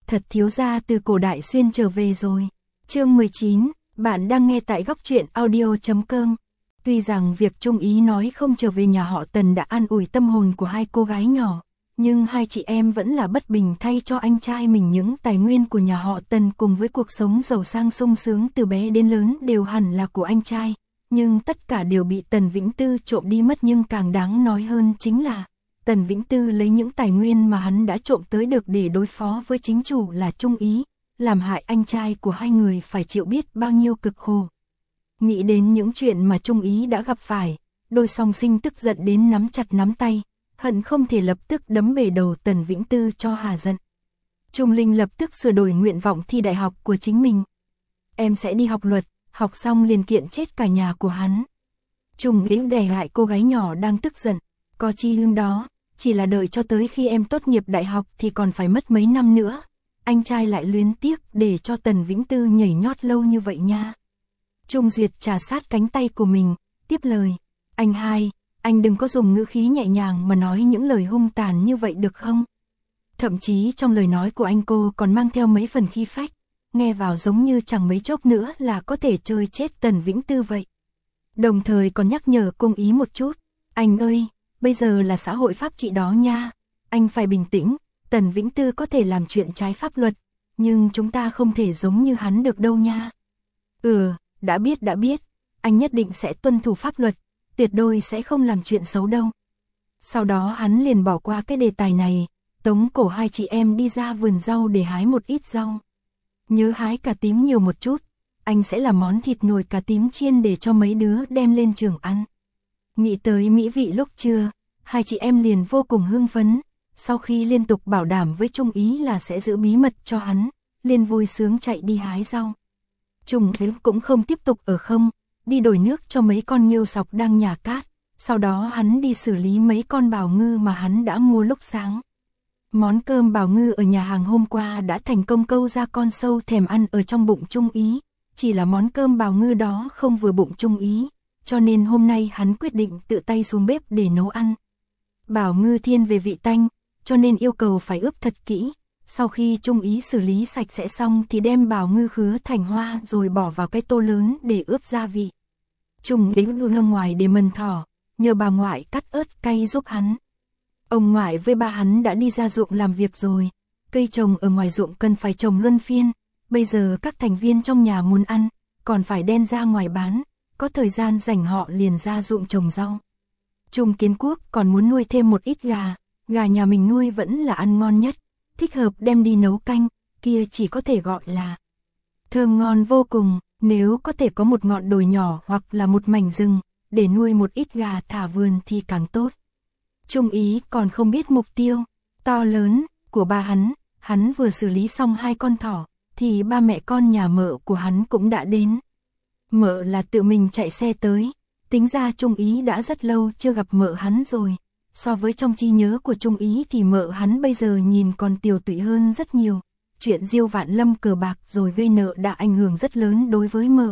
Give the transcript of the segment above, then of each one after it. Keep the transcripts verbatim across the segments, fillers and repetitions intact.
thật thiếu gia từ cổ đại xuyên trở về rồi. Chương mười chín, bạn đang nghe tại góc truyện audio chấm com. Tuy rằng việc Trung Ý nói không trở về nhà họ Tần đã an ủi tâm hồn của hai cô gái nhỏ, nhưng hai chị em vẫn là bất bình thay cho anh trai mình những tài nguyên của nhà họ Tần cùng với cuộc sống giàu sang sung sướng từ bé đến lớn đều hẳn là của anh trai, nhưng tất cả đều bị Tần Vĩnh Tư trộm đi mất. Nhưng càng đáng nói hơn chính là Tần Vĩnh Tư lấy những tài nguyên mà hắn đã trộm tới được để đối phó với chính chủ là Trung Ý, làm hại anh trai của hai người phải chịu biết bao nhiêu cực khổ. Nghĩ đến những chuyện mà Trung Ý đã gặp phải, đôi song sinh tức giận đến nắm chặt nắm tay, hận không thể lập tức đấm bể đầu Tần Vĩnh Tư cho hà giận. Trung Linh lập tức sửa đổi nguyện vọng thi đại học của chính mình. Em sẽ đi học luật, học xong liền kiện chết cả nhà của hắn. Trung Ý đè lại cô gái nhỏ đang tức giận, có chi hương đó, chỉ là đợi cho tới khi em tốt nghiệp đại học thì còn phải mất mấy năm nữa. Anh trai lại luyến tiếc để cho Tần Vĩnh Tư nhảy nhót lâu như vậy nha. Trung Duyệt trà sát cánh tay của mình, tiếp lời, anh hai, anh đừng có dùng ngữ khí nhẹ nhàng mà nói những lời hung tàn như vậy được không? Thậm chí trong lời nói của anh cô còn mang theo mấy phần khí phách, nghe vào giống như chẳng mấy chốc nữa là có thể chơi chết Tần Vĩnh Tư vậy. Đồng thời còn nhắc nhở Cung Ý một chút, anh ơi, bây giờ là xã hội pháp trị đó nha, anh phải bình tĩnh, Tần Vĩnh Tư có thể làm chuyện trái pháp luật, nhưng chúng ta không thể giống như hắn được đâu nha. Ừ, đã biết đã biết, anh nhất định sẽ tuân thủ pháp luật, tuyệt đối sẽ không làm chuyện xấu đâu. Sau đó hắn liền bỏ qua cái đề tài này, tống cổ hai chị em đi ra vườn rau để hái một ít rau. Nhớ hái cà tím nhiều một chút, anh sẽ làm món thịt nồi cà tím chiên để cho mấy đứa đem lên trường ăn. Nghĩ tới mỹ vị lúc trưa, hai chị em liền vô cùng hưng phấn, sau khi liên tục bảo đảm với Trung Ý là sẽ giữ bí mật cho hắn, liền vui sướng chạy đi hái rau. Trung Ý cũng không tiếp tục ở không, đi đổi nước cho mấy con nghêu sọc đang nhả cát, sau đó hắn đi xử lý mấy con bào ngư mà hắn đã mua lúc sáng. Món cơm bào ngư ở nhà hàng hôm qua đã thành công câu ra con sâu thèm ăn ở trong bụng Trung Ý, chỉ là món cơm bào ngư đó không vừa bụng Trung Ý, cho nên hôm nay hắn quyết định tự tay xuống bếp để nấu ăn. Bào ngư thiên về vị tanh, cho nên yêu cầu phải ướp thật kỹ. Sau khi Trung Ý xử lý sạch sẽ xong thì đem bào ngư khứa thành hoa rồi bỏ vào cái tô lớn để ướp gia vị. Trung Ý đưa ra ngoài để mần thỏ, nhờ bà ngoại cắt ớt cay giúp hắn. Ông ngoại với ba hắn đã đi ra ruộng làm việc rồi, cây trồng ở ngoài ruộng cần phải trồng luân phiên, bây giờ các thành viên trong nhà muốn ăn, còn phải đem ra ngoài bán, có thời gian rảnh họ liền ra ruộng trồng rau. Trung Kiến Quốc còn muốn nuôi thêm một ít gà, gà nhà mình nuôi vẫn là ăn ngon nhất, thích hợp đem đi nấu canh, kia chỉ có thể gọi là thơm ngon vô cùng. Nếu có thể có một ngọn đồi nhỏ hoặc là một mảnh rừng, để nuôi một ít gà thả vườn thì càng tốt. Trung Ý còn không biết mục tiêu to lớn của ba hắn, hắn vừa xử lý xong hai con thỏ, thì ba mẹ con nhà Mợ của hắn cũng đã đến. Mợ là tự mình chạy xe tới, tính ra Trung Ý đã rất lâu chưa gặp Mợ hắn rồi. So với trong trí nhớ của Trung Ý thì Mợ hắn bây giờ nhìn còn tiều tụy hơn rất nhiều. Chuyện Diêu Vạn Lâm cờ bạc rồi gây nợ đã ảnh hưởng rất lớn đối với Mợ.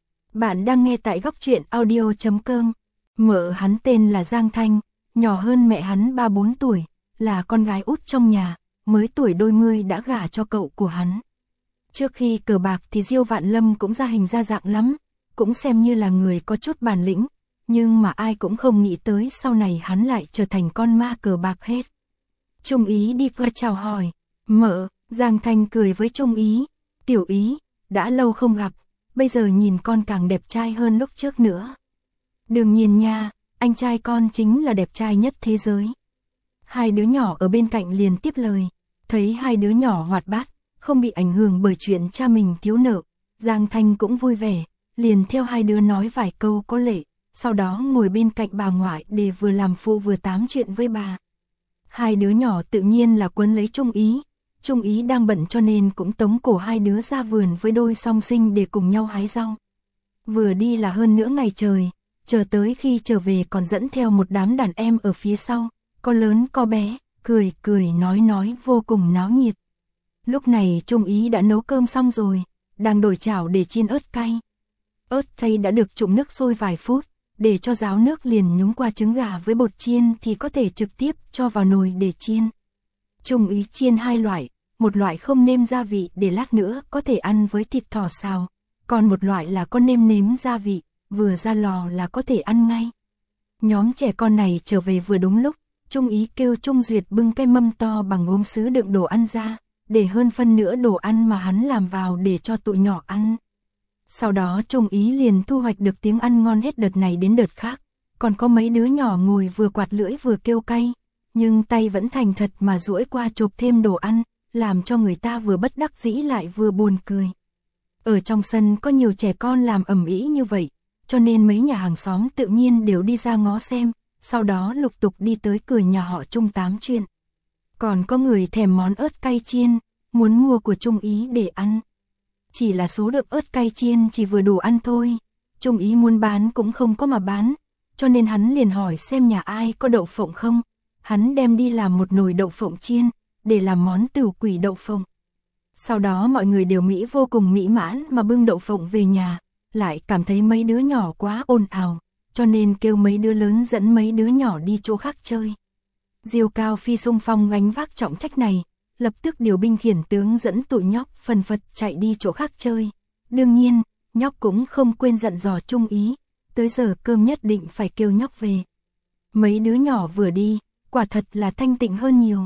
Bạn đang nghe tại góc truyện audio chấm com. Mợ hắn tên là Giang Thanh, nhỏ hơn mẹ hắn ba bốn tuổi, là con gái út trong nhà, mới tuổi đôi mươi đã gả cho cậu của hắn. Trước khi cờ bạc thì Diêu Vạn Lâm cũng ra hình ra dạng lắm, cũng xem như là người có chút bản lĩnh, nhưng mà ai cũng không nghĩ tới sau này hắn lại trở thành con ma cờ bạc hết. Trung Ý đi qua chào hỏi, Mợ. Giang Thanh cười với Trung Ý, Tiểu Ý, đã lâu không gặp, bây giờ nhìn con càng đẹp trai hơn lúc trước nữa. Đương nhiên nha, anh trai con chính là đẹp trai nhất thế giới. Hai đứa nhỏ ở bên cạnh liền tiếp lời, thấy hai đứa nhỏ hoạt bát, không bị ảnh hưởng bởi chuyện cha mình thiếu nợ, Giang Thanh cũng vui vẻ, liền theo hai đứa nói vài câu có lệ, sau đó ngồi bên cạnh bà ngoại để vừa làm phụ vừa tám chuyện với bà. Hai đứa nhỏ tự nhiên là quấn lấy Trung Ý. Trung Ý đang bận cho nên cũng tống cổ hai đứa ra vườn với đôi song sinh để cùng nhau hái rau. Vừa đi là hơn nửa ngày trời, chờ tới khi trở về còn dẫn theo một đám đàn em ở phía sau, có lớn có bé, cười cười nói nói vô cùng náo nhiệt. Lúc này Trung Ý đã nấu cơm xong rồi, đang đổi chảo để chiên ớt cay. Ớt cay đã được trụng nước sôi vài phút, để cho ráo nước liền nhúng qua trứng gà với bột chiên thì có thể trực tiếp cho vào nồi để chiên. Trung Ý chiên hai loại, một loại không nêm gia vị để lát nữa có thể ăn với thịt thỏ xào, còn một loại là có nêm nếm gia vị, vừa ra lò là có thể ăn ngay. Nhóm trẻ con này trở về vừa đúng lúc, Trung Ý kêu Trung Duyệt bưng cái mâm to bằng gốm sứ đựng đồ ăn ra, để hơn phân nửa đồ ăn mà hắn làm vào để cho tụi nhỏ ăn. Sau đó Trung Ý liền thu hoạch được tiếng ăn ngon hết đợt này đến đợt khác, còn có mấy đứa nhỏ ngồi vừa quạt lưỡi vừa kêu cay, nhưng tay vẫn thành thật mà duỗi qua chộp thêm đồ ăn, làm cho người ta vừa bất đắc dĩ lại vừa buồn cười. Ở trong sân có nhiều trẻ con làm ầm ĩ như vậy, cho nên mấy nhà hàng xóm tự nhiên đều đi ra ngó xem, sau đó lục tục đi tới cửa nhà họ Trung tám chuyện. Còn có người thèm món ớt cay chiên, muốn mua của Trung Ý để ăn. Chỉ là số lượng ớt cay chiên chỉ vừa đủ ăn thôi, Trung Ý muốn bán cũng không có mà bán, cho nên hắn liền hỏi xem nhà ai có đậu phộng không, hắn đem đi làm một nồi đậu phộng chiên, để làm món tửu quỷ đậu phộng. Sau đó mọi người đều mỹ vô cùng mỹ mãn mà bưng đậu phộng về nhà, lại cảm thấy mấy đứa nhỏ quá ồn ào, cho nên kêu mấy đứa lớn dẫn mấy đứa nhỏ đi chỗ khác chơi. Diêu Cao Phi xung phong gánh vác trọng trách này, lập tức điều binh khiển tướng dẫn tụi nhóc phần phật chạy đi chỗ khác chơi. Đương nhiên, nhóc cũng không quên dặn dò Trung Ý, tới giờ cơm nhất định phải kêu nhóc về. Mấy đứa nhỏ vừa đi, quả thật là thanh tịnh hơn nhiều.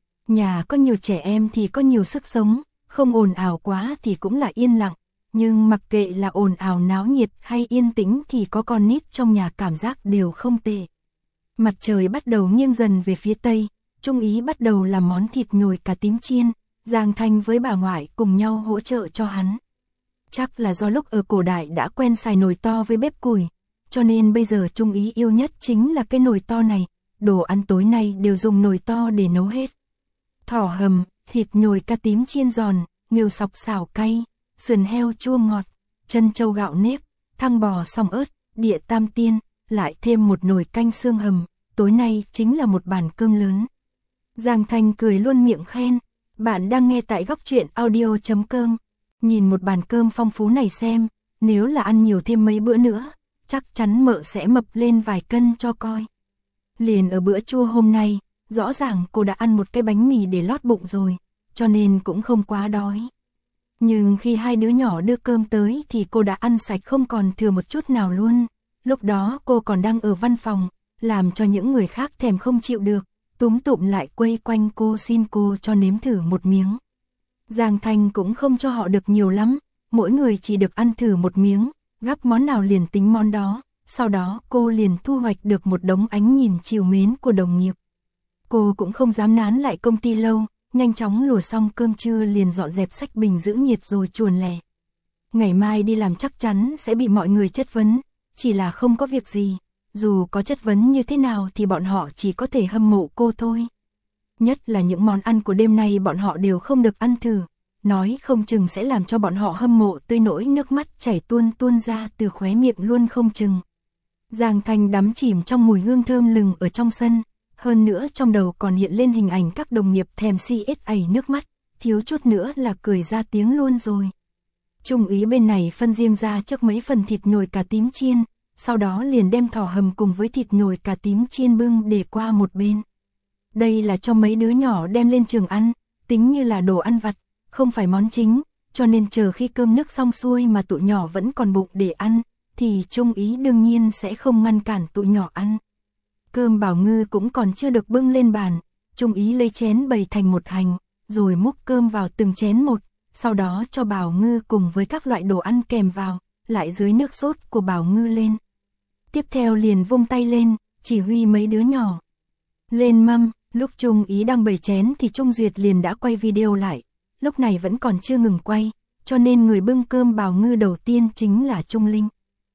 Nhà có nhiều trẻ em thì có nhiều sức sống, không ồn ào quá thì cũng là yên lặng, nhưng mặc kệ là ồn ào náo nhiệt hay yên tĩnh thì có con nít trong nhà cảm giác đều không tệ. Mặt trời bắt đầu nghiêng dần về phía tây, Trung Ý bắt đầu làm món thịt nhồi cà tím chiên, Giang Thanh với bà ngoại cùng nhau hỗ trợ cho hắn. Chắc là do lúc ở cổ đại đã quen xài nồi to với bếp củi, cho nên bây giờ Trung Ý yêu nhất chính là cái nồi to này, đồ ăn tối nay đều dùng nồi to để nấu hết. Thỏ hầm, thịt nhồi cà tím chiên giòn, nghêu sọc xào cay, sườn heo chua ngọt, chân trâu gạo nếp, thăng bò song ớt, địa tam tiên, lại thêm một nồi canh xương hầm, tối nay chính là một bàn cơm lớn. Giang Thanh cười luôn miệng khen, bạn đang nghe tại góc truyện audio chấm com. Nhìn một bàn cơm phong phú này xem, nếu là ăn nhiều thêm mấy bữa nữa, chắc chắn mợ sẽ mập lên vài cân cho coi. Liền ở bữa trưa hôm nay, rõ ràng cô đã ăn một cái bánh mì để lót bụng rồi, cho nên cũng không quá đói. Nhưng khi hai đứa nhỏ đưa cơm tới thì cô đã ăn sạch không còn thừa một chút nào luôn. Lúc đó cô còn đang ở văn phòng, làm cho những người khác thèm không chịu được, túm tụm lại quây quanh cô xin cô cho nếm thử một miếng. Giang Thanh cũng không cho họ được nhiều lắm, mỗi người chỉ được ăn thử một miếng, gắp món nào liền tính món đó, sau đó cô liền thu hoạch được một đống ánh nhìn trìu mến của đồng nghiệp. Cô cũng không dám nán lại công ty lâu, nhanh chóng lùa xong cơm trưa liền dọn dẹp xách bình giữ nhiệt rồi chuồn lẻ. Ngày mai đi làm chắc chắn sẽ bị mọi người chất vấn, chỉ là không có việc gì, dù có chất vấn như thế nào thì bọn họ chỉ có thể hâm mộ cô thôi. Nhất là những món ăn của đêm nay bọn họ đều không được ăn thử, nói không chừng sẽ làm cho bọn họ hâm mộ tới nỗi nước mắt chảy tuôn tuôn ra từ khóe miệng luôn không chừng. Giang Thanh đắm chìm trong mùi hương thơm lừng ở trong sân, hơn nữa trong đầu còn hiện lên hình ảnh các đồng nghiệp thèm si ết ẩy nước mắt, thiếu chút nữa là cười ra tiếng luôn rồi. Trung Ý bên này phân riêng ra trước mấy phần thịt nhồi cà tím chiên, sau đó liền đem thỏ hầm cùng với thịt nhồi cà tím chiên bưng để qua một bên. Đây là cho mấy đứa nhỏ đem lên trường ăn, tính như là đồ ăn vặt, không phải món chính, cho nên chờ khi cơm nước xong xuôi mà tụi nhỏ vẫn còn bụng để ăn, thì Trung Ý đương nhiên sẽ không ngăn cản tụi nhỏ ăn. Cơm Bảo Ngư cũng còn chưa được bưng lên bàn, Trung Ý lấy chén bày thành một hành, rồi múc cơm vào từng chén một, sau đó cho Bảo Ngư cùng với các loại đồ ăn kèm vào, lại dưới nước sốt của Bảo Ngư lên. Tiếp theo liền vung tay lên, chỉ huy mấy đứa nhỏ lên mâm. Lúc Trung Ý đang bày chén thì Trung Duyệt liền đã quay video lại, lúc này vẫn còn chưa ngừng quay, cho nên người bưng cơm Bảo Ngư đầu tiên chính là Trung Linh.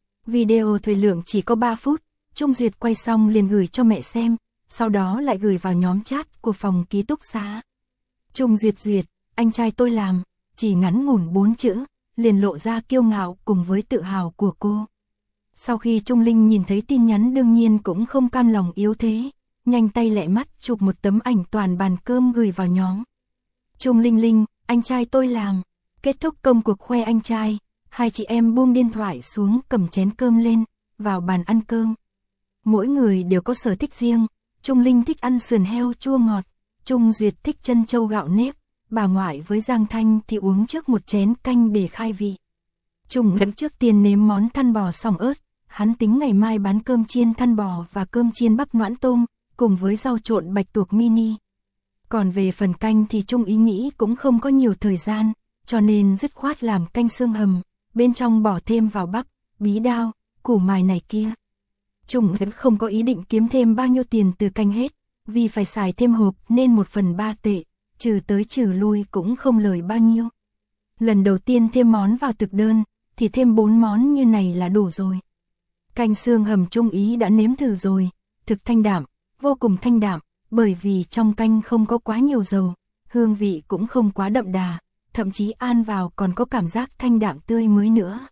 Video thời lượng chỉ có ba phút, Trung Duyệt quay xong liền gửi cho mẹ xem, sau đó lại gửi vào nhóm chat của phòng ký túc xá. Trung Duyệt Duyệt, anh trai tôi làm, chỉ ngắn ngủn bốn chữ, liền lộ ra kiêu ngạo cùng với tự hào của cô. Sau khi Trung Linh nhìn thấy tin nhắn đương nhiên cũng không cam lòng yếu thế, nhanh tay lẹ mắt chụp một tấm ảnh toàn bàn cơm gửi vào nhóm. Trung Linh Linh, anh trai tôi làm. Kết thúc công cuộc khoe anh trai, hai chị em buông điện thoại xuống cầm chén cơm lên, vào bàn ăn cơm. Mỗi người đều có sở thích riêng, Trung Linh thích ăn sườn heo chua ngọt, Trung Duyệt thích chân trâu gạo nếp, bà ngoại với Giang Thanh thì uống trước một chén canh để khai vị. Trung Yến trước tiên nếm món thăn bò sòng ớt, hắn tính ngày mai bán cơm chiên thăn bò và cơm chiên bắp noãn tôm, cùng với rau trộn bạch tuộc mini. Còn về phần canh thì Trung Ý nghĩ cũng không có nhiều thời gian, cho nên dứt khoát làm canh xương hầm, bên trong bỏ thêm vào bắp, bí đao, củ mài này kia. Trung Yến không có ý định kiếm thêm bao nhiêu tiền từ canh hết, vì phải xài thêm hộp nên một phần ba tệ, trừ tới trừ lui cũng không lời bao nhiêu. Lần đầu tiên thêm món vào thực đơn, thì thêm bốn món như này là đủ rồi. Canh xương hầm Trung Ý đã nếm thử rồi, thực thanh đạm, vô cùng thanh đạm, bởi vì trong canh không có quá nhiều dầu, hương vị cũng không quá đậm đà, thậm chí ăn vào còn có cảm giác thanh đạm tươi mới nữa.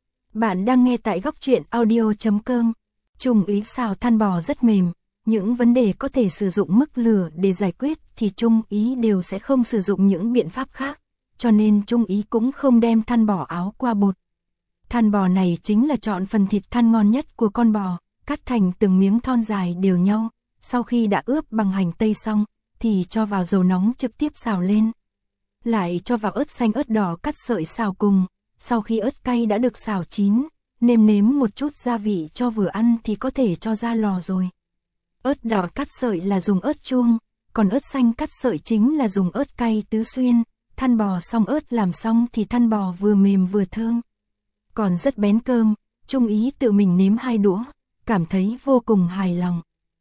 Bạn đang nghe tại góc truyện audio chấm com. Trung Ý xào than bò rất mềm, những vấn đề có thể sử dụng mức lửa để giải quyết thì Trung Ý đều sẽ không sử dụng những biện pháp khác, cho nên Trung Ý cũng không đem than bò áo qua bột. Than bò này chính là chọn phần thịt than ngon nhất của con bò, cắt thành từng miếng thon dài đều nhau, sau khi đã ướp bằng hành tây xong, thì cho vào dầu nóng trực tiếp xào lên. Lại cho vào ớt xanh ớt đỏ cắt sợi xào cùng, sau khi ớt cay đã được xào chín, nêm nếm một chút gia vị cho vừa ăn thì có thể cho ra lò rồi. Ớt đỏ cắt sợi là dùng ớt chuông, còn ớt xanh cắt sợi chính là dùng ớt cay tứ xuyên, than bò xong ớt làm xong thì than bò vừa mềm vừa thơm. Còn rất bén cơm, Trung Ý tự mình nếm hai đũa, cảm thấy vô cùng hài lòng.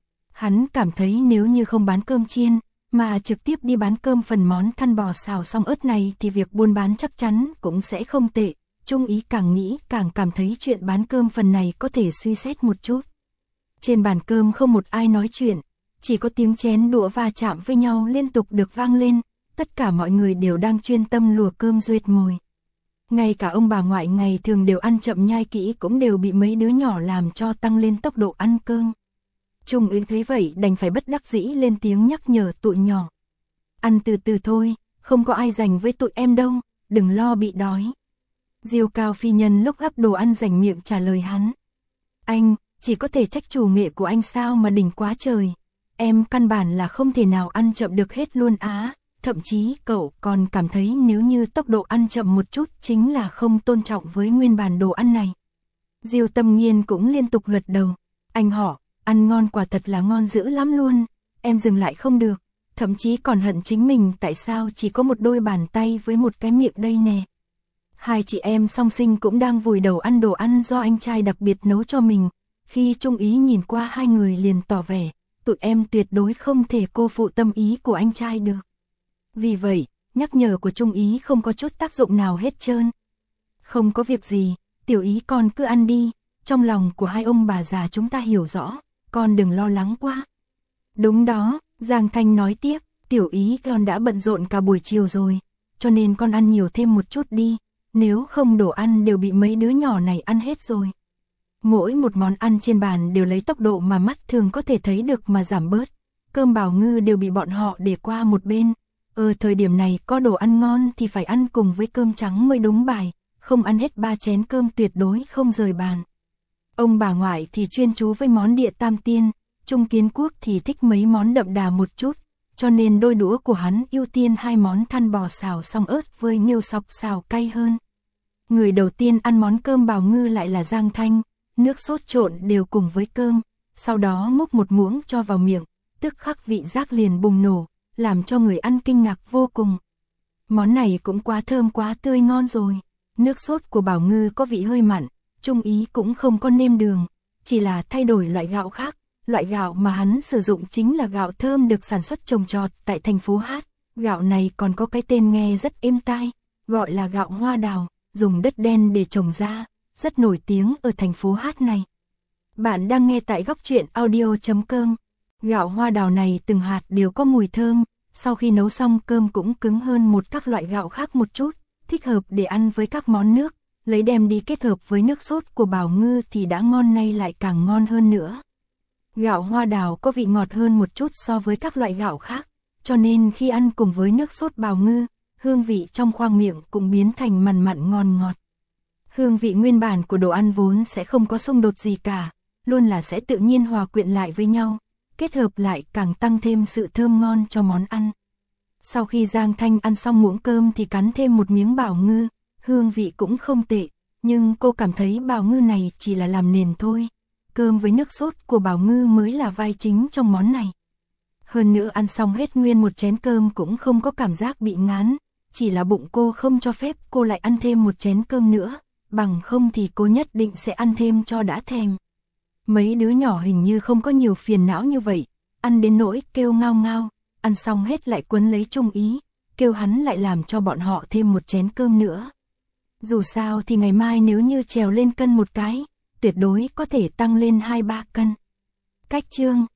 Hắn cảm thấy nếu như không bán cơm chiên, mà trực tiếp đi bán cơm phần món than bò xào xong ớt này thì việc buôn bán chắc chắn cũng sẽ không tệ. Trung Ý càng nghĩ càng cảm thấy chuyện bán cơm phần này có thể suy xét một chút. Trên bàn cơm không một ai nói chuyện, chỉ có tiếng chén đũa va chạm với nhau liên tục được vang lên, tất cả mọi người đều đang chuyên tâm lùa cơm duyệt mồi. Ngay cả ông bà ngoại ngày thường đều ăn chậm nhai kỹ cũng đều bị mấy đứa nhỏ làm cho tăng lên tốc độ ăn cơm. Trung Yến thấy vậy đành phải bất đắc dĩ lên tiếng nhắc nhở tụi nhỏ. Ăn từ từ thôi, không có ai dành với tụi em đâu, đừng lo bị đói. Diêu Cao Phi Nhân lúc gắp đồ ăn rảnh miệng trả lời hắn. Anh, chỉ có thể trách chủ nghệ của anh sao mà đỉnh quá trời. Em căn bản là không thể nào ăn chậm được hết luôn á. Thậm chí cậu còn cảm thấy nếu như tốc độ ăn chậm một chút chính là không tôn trọng với nguyên bản đồ ăn này. Diêu Tâm Nghiên cũng liên tục gật đầu. Anh họ, ăn ngon quả thật là ngon dữ lắm luôn. Em dừng lại không được. Thậm chí còn hận chính mình tại sao chỉ có một đôi bàn tay với một cái miệng đây nè. Hai chị em song sinh cũng đang vùi đầu ăn đồ ăn do anh trai đặc biệt nấu cho mình. Khi Trung Ý nhìn qua hai người liền tỏ vẻ, tụi em tuyệt đối không thể cô phụ tâm ý của anh trai được. Vì vậy, nhắc nhở của Trung Ý không có chút tác dụng nào hết trơn. Không có việc gì, Tiểu Ý con cứ ăn đi, trong lòng của hai ông bà già chúng ta hiểu rõ, con đừng lo lắng quá. Đúng đó, Giang Thanh nói tiếp, Tiểu Ý con đã bận rộn cả buổi chiều rồi, cho nên con ăn nhiều thêm một chút đi, nếu không đồ ăn đều bị mấy đứa nhỏ này ăn hết rồi. Mỗi một món ăn trên bàn đều lấy tốc độ mà mắt thường có thể thấy được mà giảm bớt, cơm bào ngư đều bị bọn họ để qua một bên. Ở thời điểm này có đồ ăn ngon thì phải ăn cùng với cơm trắng mới đúng bài, không ăn hết ba chén cơm tuyệt đối không rời bàn. Ông bà ngoại thì chuyên chú với món địa tam tiên, Trung Kiến Quốc thì thích mấy món đậm đà một chút, cho nên đôi đũa của hắn ưu tiên hai món than bò xào xong ớt với nghêu sọc xào cay hơn. Người đầu tiên ăn món cơm bào ngư lại là Giang Thanh, nước sốt trộn đều cùng với cơm, sau đó múc một muỗng cho vào miệng, tức khắc vị giác liền bùng nổ, làm cho người ăn kinh ngạc vô cùng. Món này cũng quá thơm quá tươi ngon rồi. Nước sốt của bào ngư có vị hơi mặn, Trung Ý cũng không có nêm đường, chỉ là thay đổi loại gạo khác. Loại gạo mà hắn sử dụng chính là gạo thơm được sản xuất trồng trọt tại thành phố Hát. Gạo này còn có cái tên nghe rất êm tai, gọi là gạo hoa đào, dùng đất đen để trồng ra, rất nổi tiếng ở thành phố Hát này. Bạn đang nghe tại góc truyện audio chấm com. Gạo hoa đào này từng hạt đều có mùi thơm, sau khi nấu xong cơm cũng cứng hơn một các loại gạo khác một chút, thích hợp để ăn với các món nước, lấy đem đi kết hợp với nước sốt của bào ngư thì đã ngon nay lại càng ngon hơn nữa. Gạo hoa đào có vị ngọt hơn một chút so với các loại gạo khác, cho nên khi ăn cùng với nước sốt bào ngư, hương vị trong khoang miệng cũng biến thành mặn mặn ngon ngọt. Hương vị nguyên bản của đồ ăn vốn sẽ không có xung đột gì cả, luôn là sẽ tự nhiên hòa quyện lại với nhau, kết hợp lại càng tăng thêm sự thơm ngon cho món ăn. Sau khi Giang Thanh ăn xong muỗng cơm thì cắn thêm một miếng bảo ngư, hương vị cũng không tệ, nhưng cô cảm thấy bảo ngư này chỉ là làm nền thôi. Cơm với nước sốt của bảo ngư mới là vai chính trong món này. Hơn nữa ăn xong hết nguyên một chén cơm cũng không có cảm giác bị ngán, chỉ là bụng cô không cho phép cô lại ăn thêm một chén cơm nữa, bằng không thì cô nhất định sẽ ăn thêm cho đã thèm. Mấy đứa nhỏ hình như không có nhiều phiền não như vậy, ăn đến nỗi kêu ngao ngao, ăn xong hết lại quấn lấy Trung Ý, kêu hắn lại làm cho bọn họ thêm một chén cơm nữa. Dù sao thì ngày mai nếu như trèo lên cân một cái, tuyệt đối có thể tăng lên hai ba cân. Cách chương